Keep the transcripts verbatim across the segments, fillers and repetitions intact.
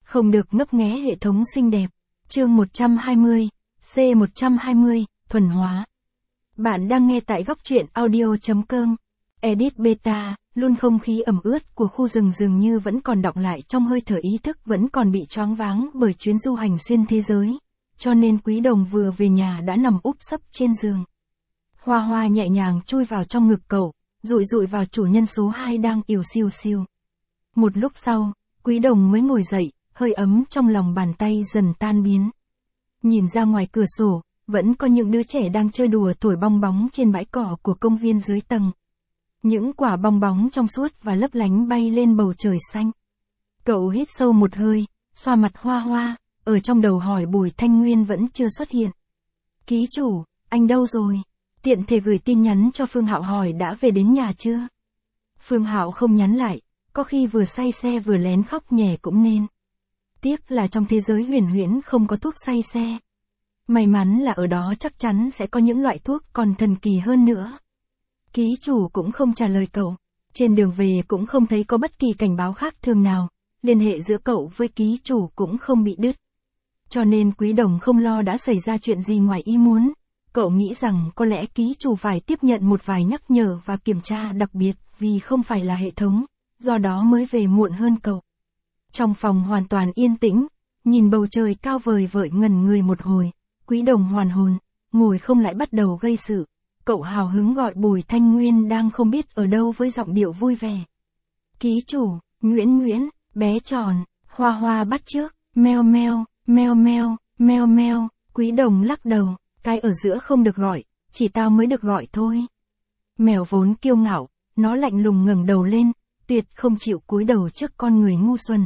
Không được ngấp nghé hệ thống xinh đẹp. Chương một trăm hai mươi, C một trăm hai mươi, thuần hóa. Bạn đang nghe tại góc truyện audio chấm com. Edit beta, luôn không khí ẩm ướt của khu rừng dường như vẫn còn đọng lại trong hơi thở ý thức vẫn còn bị choáng váng bởi chuyến du hành xuyên thế giới. Cho nên Quý Đồng vừa về nhà đã nằm úp sấp trên giường. Hoa Hoa nhẹ nhàng chui vào trong ngực cậu, dụi dụi vào chủ nhân số hai đang ỉu xiu xiu. Một lúc sau, Quý Đồng mới ngồi dậy, hơi ấm trong lòng bàn tay dần tan biến. Nhìn ra ngoài cửa sổ, vẫn có những đứa trẻ đang chơi đùa thổi bong bóng trên bãi cỏ của công viên dưới tầng. Những quả bong bóng trong suốt và lấp lánh bay lên bầu trời xanh. Cậu hít sâu một hơi, xoa mặt Hoa Hoa, ở trong đầu hỏi Bùi Thanh Nguyên vẫn chưa xuất hiện. Ký chủ, anh đâu rồi? Tiện thể gửi tin nhắn cho Phương Hạo hỏi đã về đến nhà chưa? Phương Hạo không nhắn lại, có khi vừa say xe vừa lén khóc nhè cũng nên. Tiếc là trong thế giới huyền huyễn không có thuốc say xe. May mắn là ở đó chắc chắn sẽ có những loại thuốc còn thần kỳ hơn nữa. Ký chủ cũng không trả lời cậu. Trên đường về cũng không thấy có bất kỳ cảnh báo khác thường nào. Liên hệ giữa cậu với ký chủ cũng không bị đứt. Cho nên Quý Đồng không lo đã xảy ra chuyện gì ngoài ý muốn. Cậu nghĩ rằng có lẽ ký chủ phải tiếp nhận một vài nhắc nhở và kiểm tra đặc biệt vì không phải là hệ thống, do đó mới về muộn hơn cậu. Trong phòng hoàn toàn yên tĩnh, nhìn bầu trời cao vời vợi ngẩn người một hồi, Quý Đồng hoàn hồn, ngồi không lại bắt đầu gây sự. Cậu hào hứng gọi Bùi Thanh Nguyên đang không biết ở đâu với giọng điệu vui vẻ. Ký chủ, Nguyễn Nguyễn, bé tròn, Hoa Hoa bắt trước, meo meo, meo meo, meo meo, Quý Đồng lắc đầu, cái ở giữa không được gọi, chỉ tao mới được gọi thôi. Mèo vốn kiêu ngạo, nó lạnh lùng ngẩng đầu lên, tuyệt không chịu cúi đầu trước con người ngu xuẩn.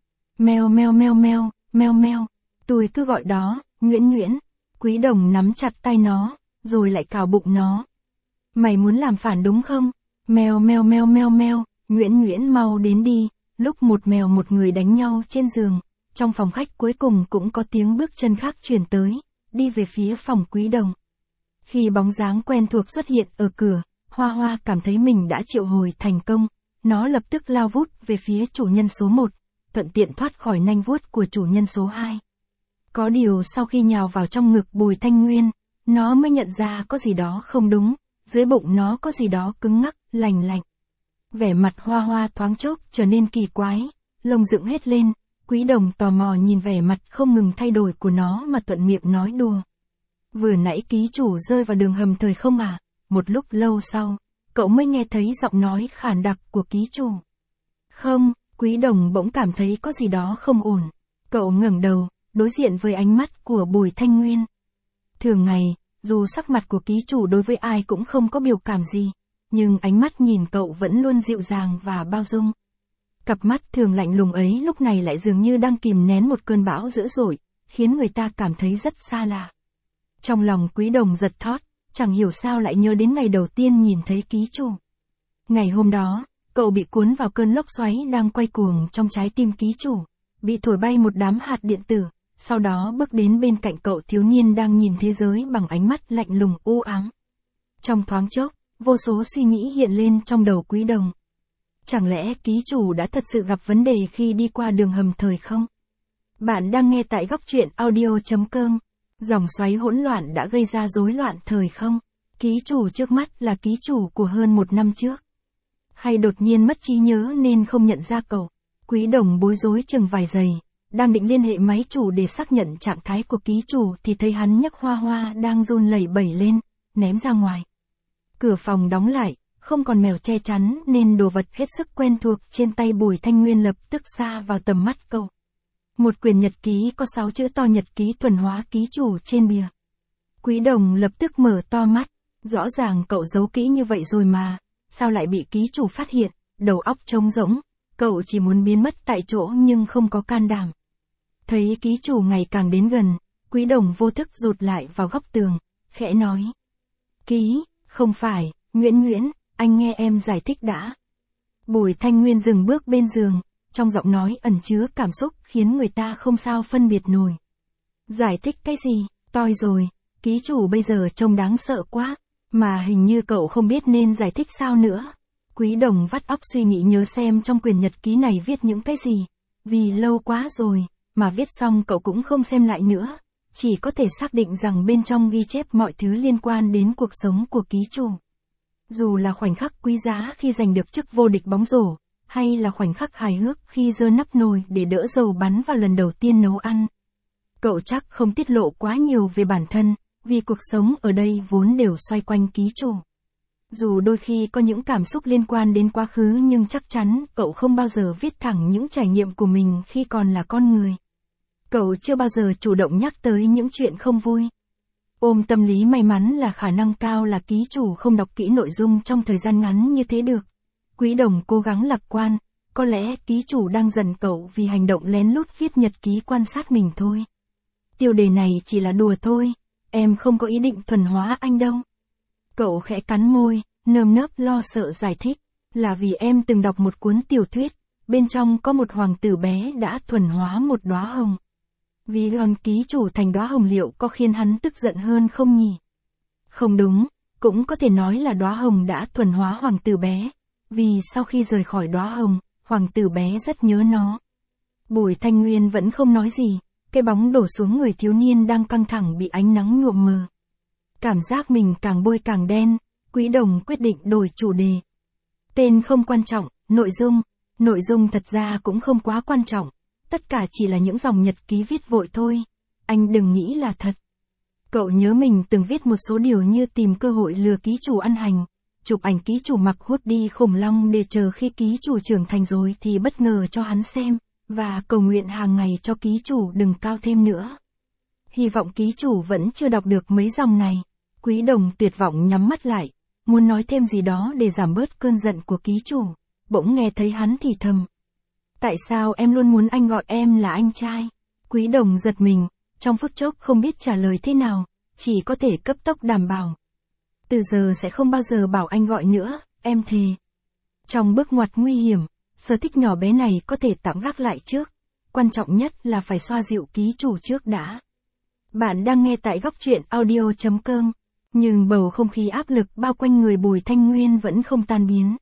Meo meo meo meo, meo meo, tôi cứ gọi đó, Nguyễn Nguyễn. Quý Đồng nắm chặt tay nó, rồi lại cào bụng nó. Mày muốn làm phản đúng không? Meo meo meo meo meo, Nguyễn Nguyễn mau đến đi. Lúc một mèo một người đánh nhau trên giường, trong phòng khách cuối cùng cũng có tiếng bước chân khác truyền tới, đi về phía phòng Quý Đồng. Khi bóng dáng quen thuộc xuất hiện ở cửa, Hoa Hoa cảm thấy mình đã triệu hồi thành công, nó lập tức lao vút về phía chủ nhân số một, thuận tiện thoát khỏi nanh vuốt của chủ nhân số hai. Có điều sau khi nhào vào trong ngực Bùi Thanh Nguyên, nó mới nhận ra có gì đó không đúng, dưới bụng nó có gì đó cứng ngắc, lành lạnh. Vẻ mặt Hoa Hoa thoáng chốc trở nên kỳ quái, lông dựng hết lên, Quý Đồng tò mò nhìn vẻ mặt không ngừng thay đổi của nó mà thuận miệng nói đùa. Vừa nãy ký chủ rơi vào đường hầm thời không à? Một lúc lâu sau, cậu mới nghe thấy giọng nói khản đặc của ký chủ. Không, Quý Đồng bỗng cảm thấy có gì đó không ổn. Cậu ngẩng đầu, đối diện với ánh mắt của Bùi Thanh Nguyên. Thường ngày, dù sắc mặt của ký chủ đối với ai cũng không có biểu cảm gì, nhưng ánh mắt nhìn cậu vẫn luôn dịu dàng và bao dung. Cặp mắt thường lạnh lùng ấy lúc này lại dường như đang kìm nén một cơn bão dữ dội, khiến người ta cảm thấy rất xa lạ. Trong lòng Quý Đồng giật thót, chẳng hiểu sao lại nhớ đến ngày đầu tiên nhìn thấy ký chủ. Ngày hôm đó, cậu bị cuốn vào cơn lốc xoáy đang quay cuồng trong trái tim ký chủ, bị thổi bay một đám hạt điện tử, sau đó bước đến bên cạnh cậu thiếu niên đang nhìn thế giới bằng ánh mắt lạnh lùng u ám. Trong thoáng chốc, vô số suy nghĩ hiện lên trong đầu Quý Đồng. Chẳng lẽ ký chủ đã thật sự gặp vấn đề khi đi qua đường hầm thời không? Bạn đang nghe tại góc truyện audio chấm com. Dòng xoáy hỗn loạn đã gây ra rối loạn thời không? Ký chủ trước mắt là ký chủ của hơn một năm trước. Hay đột nhiên mất trí nhớ nên không nhận ra cậu? Quý Đồng bối rối chừng vài giây, đang định liên hệ máy chủ để xác nhận trạng thái của ký chủ thì thấy hắn nhấc Hoa Hoa đang run lẩy bẩy lên, ném ra ngoài. Cửa phòng đóng lại, không còn mèo che chắn nên đồ vật hết sức quen thuộc trên tay Bùi Thanh Nguyên lập tức xa vào tầm mắt cậu. Một quyển nhật ký có sáu chữ to nhật ký thuần hóa ký chủ trên bìa. Quý Đồng lập tức mở to mắt, rõ ràng cậu giấu kỹ như vậy rồi mà, sao lại bị ký chủ phát hiện, đầu óc trống rỗng, cậu chỉ muốn biến mất tại chỗ nhưng không có can đảm. Thấy ký chủ ngày càng đến gần, Quý Đồng vô thức rụt lại vào góc tường, khẽ nói. Ký, không phải, Nguyễn Nguyễn, anh nghe em giải thích đã. Bùi Thanh Nguyên dừng bước bên giường, trong giọng nói ẩn chứa cảm xúc khiến người ta không sao phân biệt nổi. Giải thích cái gì, toi rồi, ký chủ bây giờ trông đáng sợ quá, mà hình như cậu không biết nên giải thích sao nữa. Quý Đồng vắt óc suy nghĩ nhớ xem trong quyển nhật ký này viết những cái gì, vì lâu quá rồi, mà viết xong cậu cũng không xem lại nữa, chỉ có thể xác định rằng bên trong ghi chép mọi thứ liên quan đến cuộc sống của ký chủ. Dù là khoảnh khắc quý giá khi giành được chức vô địch bóng rổ, hay là khoảnh khắc hài hước khi giơ nắp nồi để đỡ dầu bắn vào lần đầu tiên nấu ăn. Cậu chắc không tiết lộ quá nhiều về bản thân, vì cuộc sống ở đây vốn đều xoay quanh ký chủ. Dù đôi khi có những cảm xúc liên quan đến quá khứ nhưng chắc chắn cậu không bao giờ viết thẳng những trải nghiệm của mình khi còn là con người. Cậu chưa bao giờ chủ động nhắc tới những chuyện không vui. Ôm tâm lý may mắn là khả năng cao là ký chủ không đọc kỹ nội dung trong thời gian ngắn như thế được. Quý đồng cố gắng lạc quan, có lẽ ký chủ đang giận cậu vì hành động lén lút viết nhật ký quan sát mình thôi. Tiêu đề này chỉ là đùa thôi, em không có ý định thuần hóa anh đâu. Cậu khẽ cắn môi, nơm nớp lo sợ giải thích, là vì em từng đọc một cuốn tiểu thuyết, bên trong có một hoàng tử bé đã thuần hóa một đóa hồng. Vì còn ký chủ thành đóa hồng liệu có khiến hắn tức giận hơn không nhỉ? Không đúng, cũng có thể nói là đóa hồng đã thuần hóa hoàng tử bé, vì sau khi rời khỏi đóa hồng, hoàng tử bé rất nhớ nó. Bùi Thanh Nguyên vẫn không nói gì, cái bóng đổ xuống người thiếu niên đang căng thẳng bị ánh nắng nhuộm mờ. Cảm giác mình càng bôi càng đen, Quý đồng quyết định đổi chủ đề. Tên không quan trọng, nội dung, nội dung thật ra cũng không quá quan trọng, tất cả chỉ là những dòng nhật ký viết vội thôi, anh đừng nghĩ là thật. Cậu nhớ mình từng viết một số điều như tìm cơ hội lừa ký chủ ăn hành, chụp ảnh ký chủ mặc hoodie khủng long để chờ khi ký chủ trưởng thành rồi thì bất ngờ cho hắn xem, và cầu nguyện hàng ngày cho ký chủ đừng cao thêm nữa. Hy vọng ký chủ vẫn chưa đọc được mấy dòng này. Quý đồng tuyệt vọng nhắm mắt lại, muốn nói thêm gì đó để giảm bớt cơn giận của ký chủ, bỗng nghe thấy hắn thì thầm. Tại sao em luôn muốn anh gọi em là anh trai? Quý đồng giật mình, trong phút chốc không biết trả lời thế nào, chỉ có thể cấp tốc đảm bảo. Từ giờ sẽ không bao giờ bảo anh gọi nữa, em thề. Trong bước ngoặt nguy hiểm, sở thích nhỏ bé này có thể tạm gác lại trước, quan trọng nhất là phải xoa dịu ký chủ trước đã. Bạn đang nghe tại góc truyện audio chấm com, nhưng bầu không khí áp lực bao quanh người Bùi Thanh Nguyên vẫn không tan biến.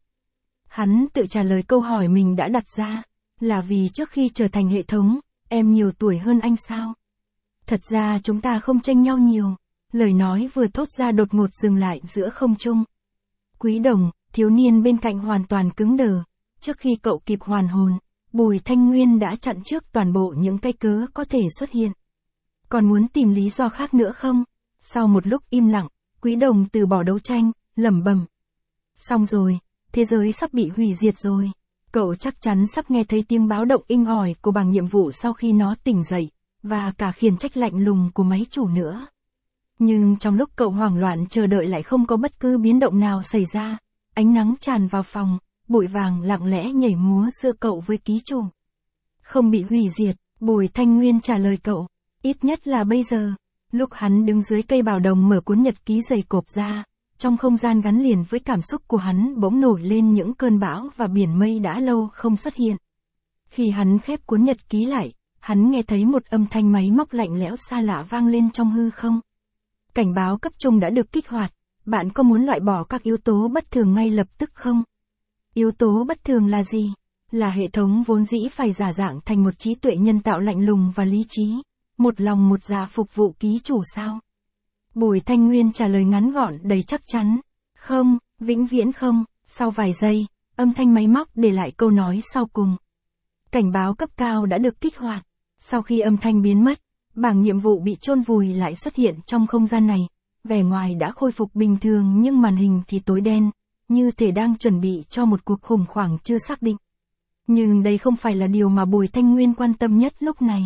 Hắn tự trả lời câu hỏi mình đã đặt ra, là vì trước khi trở thành hệ thống, em nhiều tuổi hơn anh sao? Thật ra chúng ta không chênh nhau nhiều, lời nói vừa thốt ra đột ngột dừng lại giữa không trung. Quý đồng, thiếu niên bên cạnh hoàn toàn cứng đờ, trước khi cậu kịp hoàn hồn, Bùi Thanh Nguyên đã chặn trước toàn bộ những cái cớ có thể xuất hiện. Còn muốn tìm lý do khác nữa không? Sau một lúc im lặng, Quý đồng từ bỏ đấu tranh, lẩm bẩm. Xong rồi, thế giới sắp bị hủy diệt rồi. Cậu chắc chắn sắp nghe thấy tiếng báo động inh ỏi của bảng nhiệm vụ sau khi nó tỉnh dậy, và cả khiển trách lạnh lùng của máy chủ nữa. Nhưng trong lúc cậu hoảng loạn chờ đợi lại không có bất cứ biến động nào xảy ra, ánh nắng tràn vào phòng, bụi vàng lặng lẽ nhảy múa giữa cậu với ký chủ. Không bị hủy diệt, Bùi Thanh Nguyên trả lời cậu, ít nhất là bây giờ. Lúc hắn đứng dưới cây bào đồng mở cuốn nhật ký dày cộp ra, trong không gian gắn liền với cảm xúc của hắn bỗng nổi lên những cơn bão và biển mây đã lâu không xuất hiện. Khi hắn khép cuốn nhật ký lại, hắn nghe thấy một âm thanh máy móc lạnh lẽo xa lạ vang lên trong hư không. Cảnh báo cấp trung đã được kích hoạt, bạn có muốn loại bỏ các yếu tố bất thường ngay lập tức không? Yếu tố bất thường là gì? Là hệ thống vốn dĩ phải giả dạng thành một trí tuệ nhân tạo lạnh lùng và lý trí, một lòng một dạ phục vụ ký chủ sao? Bùi Thanh Nguyên trả lời ngắn gọn đầy chắc chắn. Không, vĩnh viễn không. Sau vài giây, âm thanh máy móc để lại câu nói sau cùng. Cảnh báo cấp cao đã được kích hoạt. Sau khi âm thanh biến mất, bảng nhiệm vụ bị chôn vùi lại xuất hiện trong không gian này. Vẻ ngoài đã khôi phục bình thường nhưng màn hình thì tối đen, như thể đang chuẩn bị cho một cuộc khủng hoảng chưa xác định. Nhưng đây không phải là điều mà Bùi Thanh Nguyên quan tâm nhất lúc này.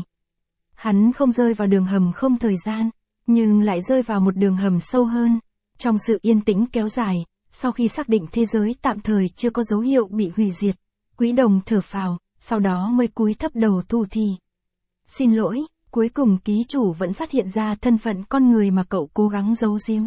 Hắn không rơi vào đường hầm không thời gian, nhưng lại rơi vào một đường hầm sâu hơn. Trong sự yên tĩnh kéo dài, sau khi xác định thế giới tạm thời chưa có dấu hiệu bị hủy diệt, Quý đồng thở phào, sau đó mới cúi thấp đầu thu thì. Xin lỗi, cuối cùng ký chủ vẫn phát hiện ra thân phận con người mà cậu cố gắng giấu giếm.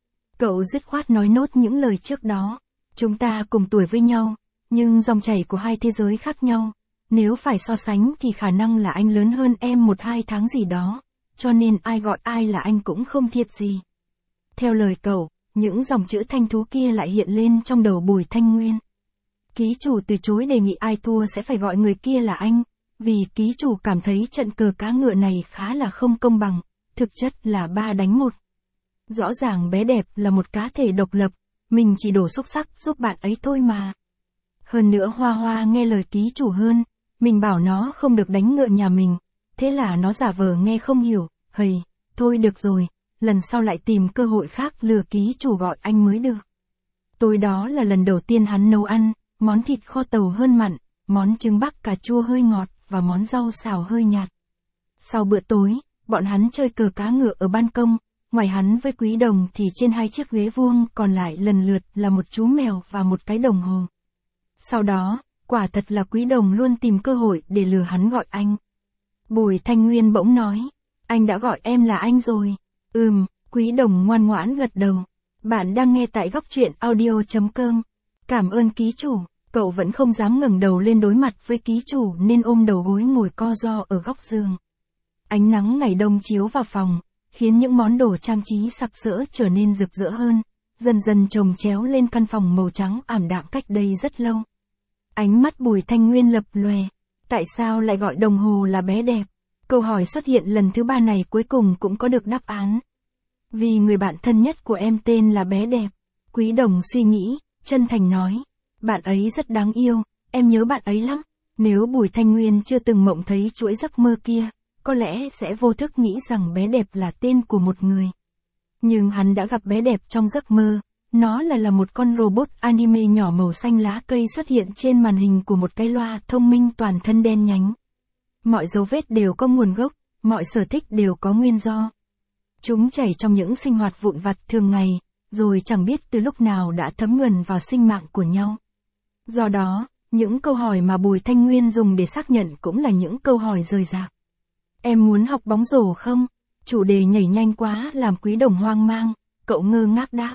Cậu dứt khoát nói nốt những lời trước đó. Chúng ta cùng tuổi với nhau, nhưng dòng chảy của hai thế giới khác nhau. Nếu phải so sánh thì khả năng là anh lớn hơn em một hai tháng gì đó, cho nên ai gọi ai là anh cũng không thiệt gì. Theo lời cậu, những dòng chữ thanh thú kia lại hiện lên trong đầu Bùi Thanh Nguyên. Ký chủ từ chối đề nghị ai thua sẽ phải gọi người kia là anh, vì ký chủ cảm thấy trận cờ cá ngựa này khá là không công bằng, thực chất là ba đánh một. Rõ ràng bé đẹp là một cá thể độc lập, mình chỉ đổ xúc sắc giúp bạn ấy thôi mà. Hơn nữa Hoa Hoa nghe lời ký chủ hơn, mình bảo nó không được đánh ngựa nhà mình, thế là nó giả vờ nghe không hiểu, hầy, thôi được rồi, lần sau lại tìm cơ hội khác lừa ký chủ gọi anh mới được. Tối đó là lần đầu tiên hắn nấu ăn, món thịt kho tàu hơn mặn, món trứng bắc cà chua hơi ngọt và món rau xào hơi nhạt. Sau bữa tối, bọn hắn chơi cờ cá ngựa ở ban công, ngoài hắn với Quý Đồng thì trên hai chiếc ghế vuông còn lại lần lượt là một chú mèo và một cái đồng hồ. Sau đó, quả thật là Quý Đồng luôn tìm cơ hội để lừa hắn gọi anh. Bùi Thanh Nguyên bỗng nói, anh đã gọi em là anh rồi. Ừm, Quý Đồng ngoan ngoãn gật đầu. Bạn đang nghe tại góc truyện audio chấm com. Cảm ơn ký chủ. Cậu vẫn không dám ngẩng đầu lên đối mặt với ký chủ nên ôm đầu gối ngồi co ro ở góc giường. Ánh nắng ngày đông chiếu vào phòng, khiến những món đồ trang trí sặc sỡ trở nên rực rỡ hơn, dần dần chồng chéo lên căn phòng màu trắng ảm đạm cách đây rất lâu. Ánh mắt Bùi Thanh Nguyên lập lòe. Tại sao lại gọi đồng hồ là bé đẹp? Câu hỏi xuất hiện lần thứ ba này cuối cùng cũng có được đáp án. Vì người bạn thân nhất của em tên là bé đẹp. Quý Đồng suy nghĩ, chân thành nói. Bạn ấy rất đáng yêu, em nhớ bạn ấy lắm. Nếu Bùi Thanh Nguyên chưa từng mộng thấy chuỗi giấc mơ kia, có lẽ sẽ vô thức nghĩ rằng bé đẹp là tên của một người. Nhưng hắn đã gặp bé đẹp trong giấc mơ. Nó là là một con robot anime nhỏ màu xanh lá cây xuất hiện trên màn hình của một cái loa thông minh toàn thân đen nhánh. Mọi dấu vết đều có nguồn gốc, mọi sở thích đều có nguyên do. Chúng chảy trong những sinh hoạt vụn vặt thường ngày, rồi chẳng biết từ lúc nào đã thấm nhuần vào sinh mạng của nhau. Do đó, những câu hỏi mà Bùi Thanh Nguyên dùng để xác nhận cũng là những câu hỏi rời rạc. Em muốn học bóng rổ không? Chủ đề nhảy nhanh quá làm Quý Đồng hoang mang, cậu ngơ ngác đáp.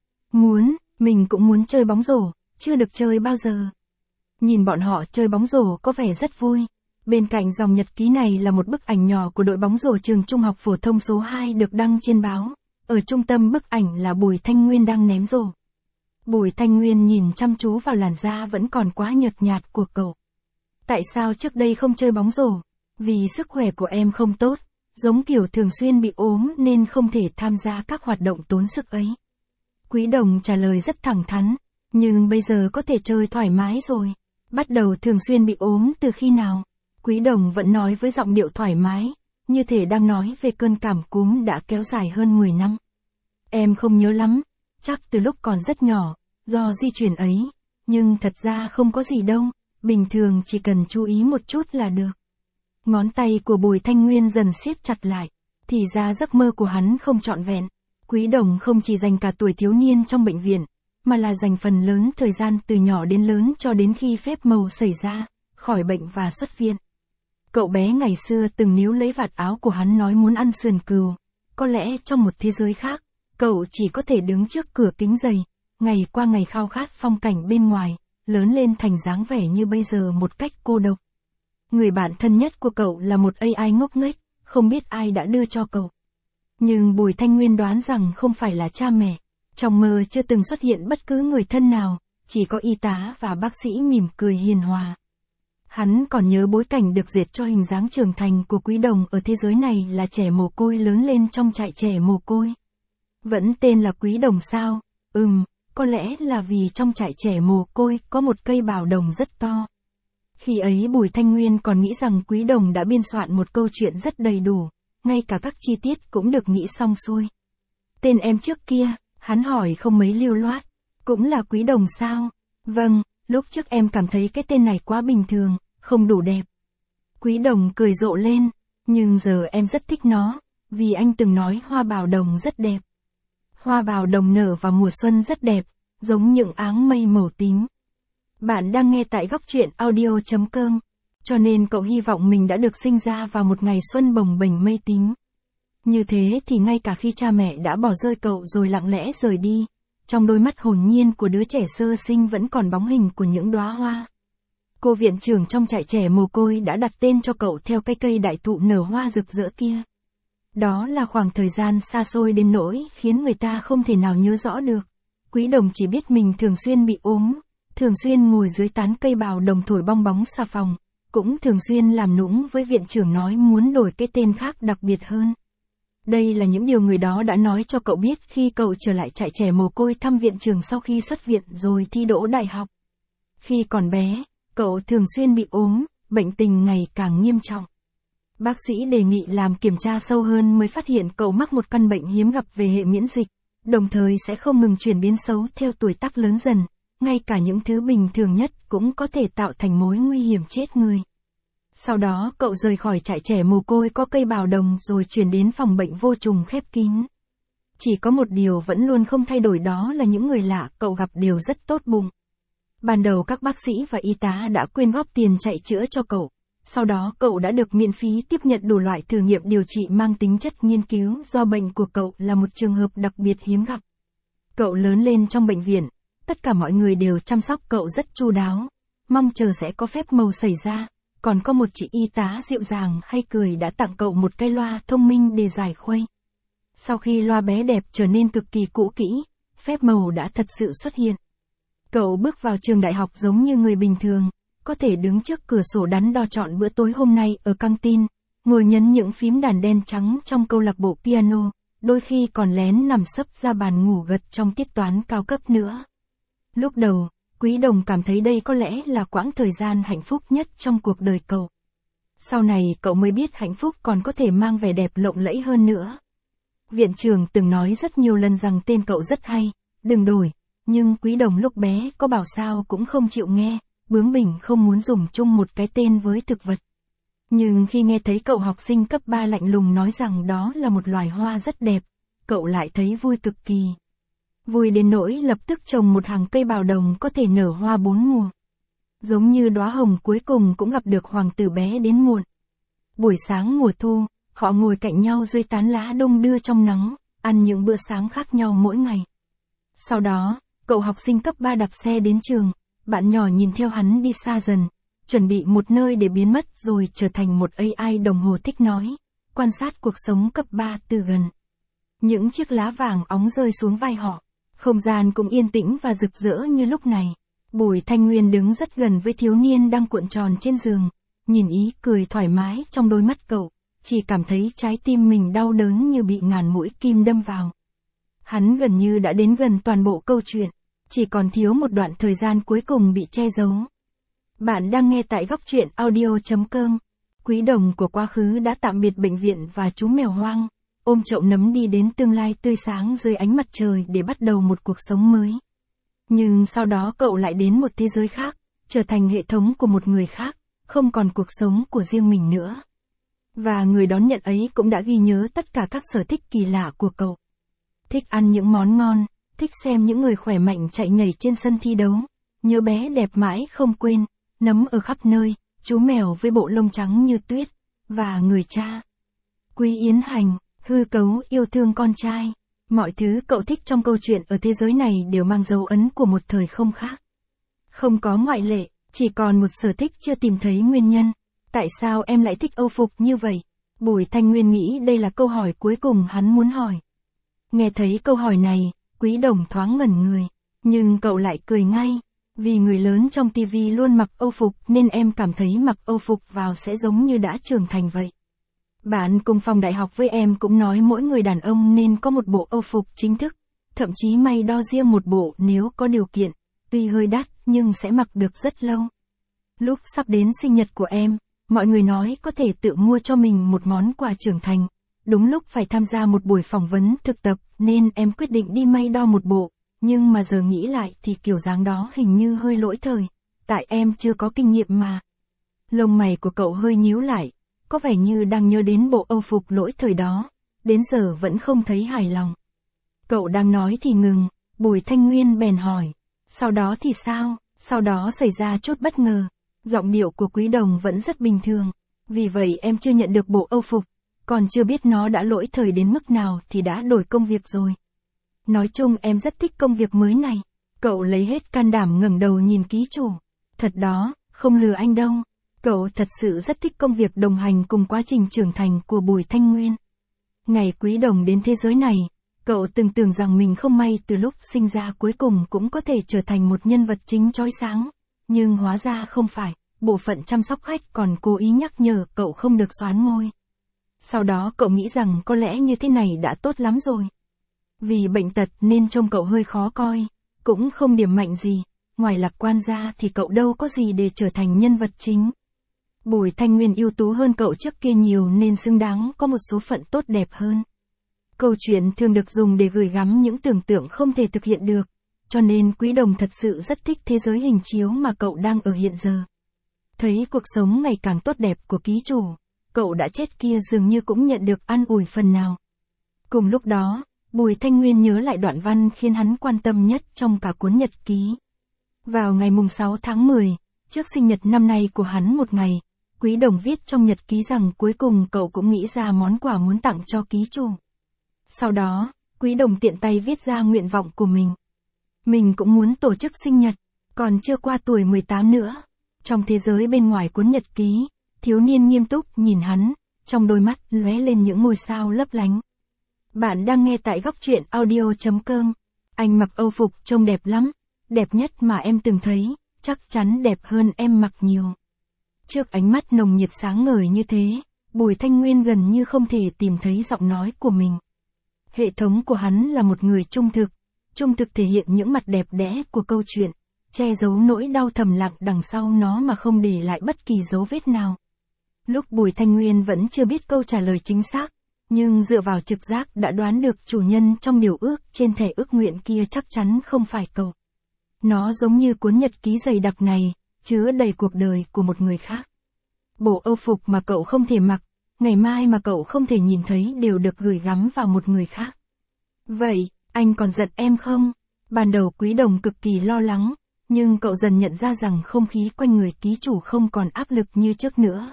Muốn, mình cũng muốn chơi bóng rổ, chưa được chơi bao giờ. Nhìn bọn họ chơi bóng rổ có vẻ rất vui. Bên cạnh dòng nhật ký này là một bức ảnh nhỏ của đội bóng rổ trường trung học phổ thông số hai được đăng trên báo. Ở trung tâm bức ảnh là Bùi Thanh Nguyên đang ném rổ. Bùi Thanh Nguyên nhìn chăm chú vào làn da vẫn còn quá nhợt nhạt của cậu. Tại sao trước đây không chơi bóng rổ? Vì sức khỏe của em không tốt, giống kiểu thường xuyên bị ốm nên không thể tham gia các hoạt động tốn sức ấy. Quý Đồng trả lời rất thẳng thắn, nhưng bây giờ có thể chơi thoải mái rồi. Bắt đầu thường xuyên bị ốm từ khi nào? Quý Đồng vẫn nói với giọng điệu thoải mái, như thể đang nói về cơn cảm cúm đã kéo dài hơn mười năm. Em không nhớ lắm, chắc từ lúc còn rất nhỏ, do di chuyển ấy, nhưng thật ra không có gì đâu, bình thường chỉ cần chú ý một chút là được. Ngón tay của Bùi Thanh Nguyên dần siết chặt lại, thì ra giấc mơ của hắn không trọn vẹn. Quý Đồng không chỉ dành cả tuổi thiếu niên trong bệnh viện, mà là dành phần lớn thời gian từ nhỏ đến lớn cho đến khi phép màu xảy ra, khỏi bệnh và xuất viện. Cậu bé ngày xưa từng níu lấy vạt áo của hắn nói muốn ăn sườn cừu. Có lẽ trong một thế giới khác, cậu chỉ có thể đứng trước cửa kính giày, ngày qua ngày khao khát phong cảnh bên ngoài, lớn lên thành dáng vẻ như bây giờ một cách cô độc. Người bạn thân nhất của cậu là một a i ngốc nghếch, không biết ai đã đưa cho cậu. Nhưng Bùi Thanh Nguyên đoán rằng không phải là cha mẹ. Trong mơ chưa từng xuất hiện bất cứ người thân nào, chỉ có y tá và bác sĩ mỉm cười hiền hòa. Hắn còn nhớ bối cảnh được dệt cho hình dáng trưởng thành của Quý Đồng ở thế giới này là trẻ mồ côi lớn lên trong trại trẻ mồ côi. Vẫn tên là Quý Đồng sao? Ừm, có lẽ là vì trong trại trẻ mồ côi có một cây bào đồng rất to. Khi ấy Bùi Thanh Nguyên còn nghĩ rằng Quý Đồng đã biên soạn một câu chuyện rất đầy đủ, ngay cả các chi tiết cũng được nghĩ xong xuôi. Tên em trước kia, hắn hỏi không mấy lưu loát, cũng là Quý Đồng sao? Vâng, lúc trước em cảm thấy cái tên này quá bình thường, không đủ đẹp. Quý Đồng cười rộ lên, nhưng giờ em rất thích nó, vì anh từng nói hoa bào đồng rất đẹp. Hoa bào đồng nở vào mùa xuân rất đẹp, giống những áng mây màu tím. Bạn đang nghe tại góc truyện audio chấm com, cho nên cậu hy vọng mình đã được sinh ra vào một ngày xuân bồng bềnh mây tím. Như thế thì ngay cả khi cha mẹ đã bỏ rơi cậu rồi lặng lẽ rời đi, trong đôi mắt hồn nhiên của đứa trẻ sơ sinh vẫn còn bóng hình của những đóa hoa. Cô viện trưởng trong trại trẻ mồ côi đã đặt tên cho cậu theo cây cây đại thụ nở hoa rực rỡ kia. Đó là khoảng thời gian xa xôi đến nỗi khiến người ta không thể nào nhớ rõ được. Quý Đồng chỉ biết mình thường xuyên bị ốm, thường xuyên ngồi dưới tán cây bào đồng thổi bong bóng xà phòng, cũng thường xuyên làm nũng với viện trưởng nói muốn đổi cái tên khác đặc biệt hơn. Đây là những điều người đó đã nói cho cậu biết khi cậu trở lại trại trẻ mồ côi thăm viện trưởng sau khi xuất viện rồi thi đỗ đại học. Khi còn bé, cậu thường xuyên bị ốm, bệnh tình ngày càng nghiêm trọng. Bác sĩ đề nghị làm kiểm tra sâu hơn mới phát hiện cậu mắc một căn bệnh hiếm gặp về hệ miễn dịch, đồng thời sẽ không ngừng chuyển biến xấu theo tuổi tác lớn dần, ngay cả những thứ bình thường nhất cũng có thể tạo thành mối nguy hiểm chết người. Sau đó cậu rời khỏi trại trẻ mồ côi có cây bào đồng rồi chuyển đến phòng bệnh vô trùng khép kín. Chỉ có một điều vẫn luôn không thay đổi, đó là những người lạ cậu gặp đều rất tốt bụng. Ban đầu các bác sĩ và y tá đã quyên góp tiền chạy chữa cho cậu. Sau đó cậu đã được miễn phí tiếp nhận đủ loại thử nghiệm điều trị mang tính chất nghiên cứu do bệnh của cậu là một trường hợp đặc biệt hiếm gặp. Cậu lớn lên trong bệnh viện, tất cả mọi người đều chăm sóc cậu rất chu đáo, mong chờ sẽ có phép màu xảy ra, còn có một chị y tá dịu dàng hay cười đã tặng cậu một cái loa thông minh để giải khuây. Sau khi loa bé đẹp trở nên cực kỳ cũ kỹ, phép màu đã thật sự xuất hiện. Cậu bước vào trường đại học giống như người bình thường, có thể đứng trước cửa sổ đắn đo chọn bữa tối hôm nay ở căng tin, ngồi nhấn những phím đàn đen trắng trong câu lạc bộ piano, đôi khi còn lén nằm sấp ra bàn ngủ gật trong tiết toán cao cấp nữa. Lúc đầu, Quý Đồng cảm thấy đây có lẽ là quãng thời gian hạnh phúc nhất trong cuộc đời cậu. Sau này cậu mới biết hạnh phúc còn có thể mang vẻ đẹp lộng lẫy hơn nữa. Viện trưởng từng nói rất nhiều lần rằng tên cậu rất hay, đừng đổi, nhưng Quý Đồng lúc bé có bảo sao cũng không chịu nghe, bướng bỉnh không muốn dùng chung một cái tên với thực vật. Nhưng khi nghe thấy cậu học sinh cấp ba lạnh lùng nói rằng đó là một loài hoa rất đẹp, cậu lại thấy vui cực kỳ. Vui đến nỗi lập tức trồng một hàng cây bào đồng có thể nở hoa bốn mùa. Giống như đóa hồng cuối cùng cũng gặp được hoàng tử bé đến muộn. Buổi sáng mùa thu, họ ngồi cạnh nhau dưới tán lá đông đưa trong nắng, ăn những bữa sáng khác nhau mỗi ngày. Sau đó, cậu học sinh cấp ba đạp xe đến trường, bạn nhỏ nhìn theo hắn đi xa dần, chuẩn bị một nơi để biến mất rồi trở thành một a i đồng hồ thích nói, quan sát cuộc sống cấp ba từ gần. Những chiếc lá vàng óng rơi xuống vai họ, không gian cũng yên tĩnh và rực rỡ như lúc này. Bùi Thanh Nguyên đứng rất gần với thiếu niên đang cuộn tròn trên giường, nhìn ý cười thoải mái trong đôi mắt cậu, chỉ cảm thấy trái tim mình đau đớn như bị ngàn mũi kim đâm vào. Hắn gần như đã đến gần toàn bộ câu chuyện, chỉ còn thiếu một đoạn thời gian cuối cùng bị che giấu. Bạn đang nghe tại góc truyện audio chấm com. Quý Đồng của quá khứ đã tạm biệt bệnh viện và chú mèo hoang, ôm chậu nấm đi đến tương lai tươi sáng dưới ánh mặt trời để bắt đầu một cuộc sống mới. Nhưng sau đó cậu lại đến một thế giới khác, trở thành hệ thống của một người khác, không còn cuộc sống của riêng mình nữa. Và người đón nhận ấy cũng đã ghi nhớ tất cả các sở thích kỳ lạ của cậu. Thích ăn những món ngon, thích xem những người khỏe mạnh chạy nhảy trên sân thi đấu, nhớ bé đẹp mãi không quên, nấm ở khắp nơi, chú mèo với bộ lông trắng như tuyết, và người cha. Quý Yến Hành, hư cấu yêu thương con trai. Mọi thứ cậu thích trong câu chuyện ở thế giới này đều mang dấu ấn của một thời không khác. Không có ngoại lệ, chỉ còn một sở thích chưa tìm thấy nguyên nhân. Tại sao em lại thích Âu phục như vậy? Bùi Thanh Nguyên nghĩ đây là câu hỏi cuối cùng hắn muốn hỏi. Nghe thấy câu hỏi này, Quý Đồng thoáng ngẩn người, nhưng cậu lại cười ngay. Vì người lớn trong tivi luôn mặc Âu phục nên em cảm thấy mặc Âu phục vào sẽ giống như đã trưởng thành vậy. Bạn cùng phòng đại học với em cũng nói mỗi người đàn ông nên có một bộ Âu phục chính thức, thậm chí may đo riêng một bộ nếu có điều kiện, tuy hơi đắt nhưng sẽ mặc được rất lâu. Lúc sắp đến sinh nhật của em, mọi người nói có thể tự mua cho mình một món quà trưởng thành. Đúng lúc phải tham gia một buổi phỏng vấn thực tập nên em quyết định đi may đo một bộ, nhưng mà giờ nghĩ lại thì kiểu dáng đó hình như hơi lỗi thời, tại em chưa có kinh nghiệm mà. Lông mày của cậu hơi nhíu lại, có vẻ như đang nhớ đến bộ Âu phục lỗi thời đó, đến giờ vẫn không thấy hài lòng. Cậu đang nói thì ngừng, Bùi Thanh Nguyên bèn hỏi, sau đó thì sao? Sau đó xảy ra chút bất ngờ, giọng điệu của Quý Đồng vẫn rất bình thường, vì vậy em chưa nhận được bộ Âu phục, còn chưa biết nó đã lỗi thời đến mức nào thì đã đổi công việc rồi. Nói chung em rất thích công việc mới này. Cậu lấy hết can đảm ngẩng đầu nhìn ký chủ. Thật đó, không lừa anh đâu. Cậu thật sự rất thích công việc đồng hành cùng quá trình trưởng thành của Bùi Thanh Nguyên. Ngày Quý Đồng đến thế giới này, cậu từng tưởng rằng mình không may từ lúc sinh ra cuối cùng cũng có thể trở thành một nhân vật chính chói sáng. Nhưng hóa ra không phải, bộ phận chăm sóc khách còn cố ý nhắc nhở cậu không được xoán ngôi. Sau đó cậu nghĩ rằng có lẽ như thế này đã tốt lắm rồi. Vì bệnh tật nên trông cậu hơi khó coi, cũng không điểm mạnh gì, ngoài lạc quan ra thì cậu đâu có gì để trở thành nhân vật chính. Bùi Thanh Nguyên ưu tú hơn cậu trước kia nhiều nên xứng đáng có một số phận tốt đẹp hơn. Câu chuyện thường được dùng để gửi gắm những tưởng tượng không thể thực hiện được, cho nên Quý Đồng thật sự rất thích thế giới hình chiếu mà cậu đang ở hiện giờ. Thấy cuộc sống ngày càng tốt đẹp của ký chủ, cậu đã chết kia dường như cũng nhận được an ủi phần nào. Cùng lúc đó, Bùi Thanh Nguyên nhớ lại đoạn văn khiến hắn quan tâm nhất trong cả cuốn nhật ký. Vào ngày mùng sáu tháng mười, trước sinh nhật năm nay của hắn một ngày, Quý Đồng viết trong nhật ký rằng cuối cùng cậu cũng nghĩ ra món quà muốn tặng cho ký chủ. Sau đó, Quý Đồng tiện tay viết ra nguyện vọng của mình. Mình cũng muốn tổ chức sinh nhật, còn chưa qua tuổi mười tám nữa. Trong thế giới bên ngoài cuốn nhật ký, thiếu niên nghiêm túc nhìn hắn, trong đôi mắt lóe lên những ngôi sao lấp lánh. Bạn đang nghe tại góc truyện audio chấm com. Anh mặc âu phục trông đẹp lắm, đẹp nhất mà em từng thấy, chắc chắn đẹp hơn em mặc nhiều. Trước ánh mắt nồng nhiệt sáng ngời như thế, Bùi Thanh Nguyên gần như không thể tìm thấy giọng nói của mình. Hệ thống của hắn là một người trung thực, trung thực thể hiện những mặt đẹp đẽ của câu chuyện, che giấu nỗi đau thầm lặng đằng sau nó mà không để lại bất kỳ dấu vết nào. Lúc Bùi Thanh Nguyên vẫn chưa biết câu trả lời chính xác, nhưng dựa vào trực giác đã đoán được chủ nhân trong điều ước trên thẻ ước nguyện kia chắc chắn không phải cậu. Nó giống như cuốn nhật ký dày đặc này, chứa đầy cuộc đời của một người khác. Bộ âu phục mà cậu không thể mặc, ngày mai mà cậu không thể nhìn thấy đều được gửi gắm vào một người khác. Vậy, anh còn giận em không? Ban đầu Quý Đồng cực kỳ lo lắng, nhưng cậu dần nhận ra rằng không khí quanh người ký chủ không còn áp lực như trước nữa.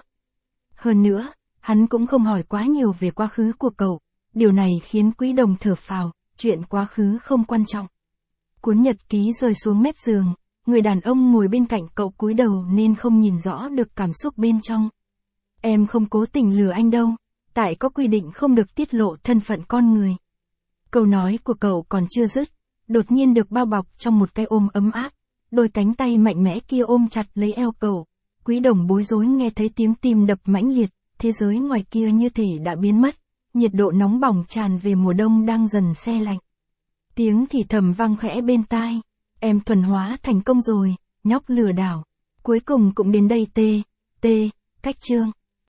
Hơn nữa, hắn cũng không hỏi quá nhiều về quá khứ của cậu, điều này khiến Quý Đồng thở phào, chuyện quá khứ không quan trọng. Cuốn nhật ký rơi xuống mép giường, người đàn ông ngồi bên cạnh cậu cúi đầu nên không nhìn rõ được cảm xúc bên trong. Em không cố tình lừa anh đâu, tại có quy định không được tiết lộ thân phận con người. Câu nói của cậu còn chưa dứt, đột nhiên được bao bọc trong một cái ôm ấm áp, đôi cánh tay mạnh mẽ kia ôm chặt lấy eo cậu. Quý Đồng bối rối nghe thấy tiếng tim đập mãnh liệt, thế giới ngoài kia như thể đã biến mất, nhiệt độ nóng bỏng tràn về mùa đông đang dần se lạnh. Tiếng thì thầm vang khẽ bên tai, em thuần hóa thành công rồi, nhóc lừa đảo. Cuối cùng cũng đến đây tê, tê, cách chương.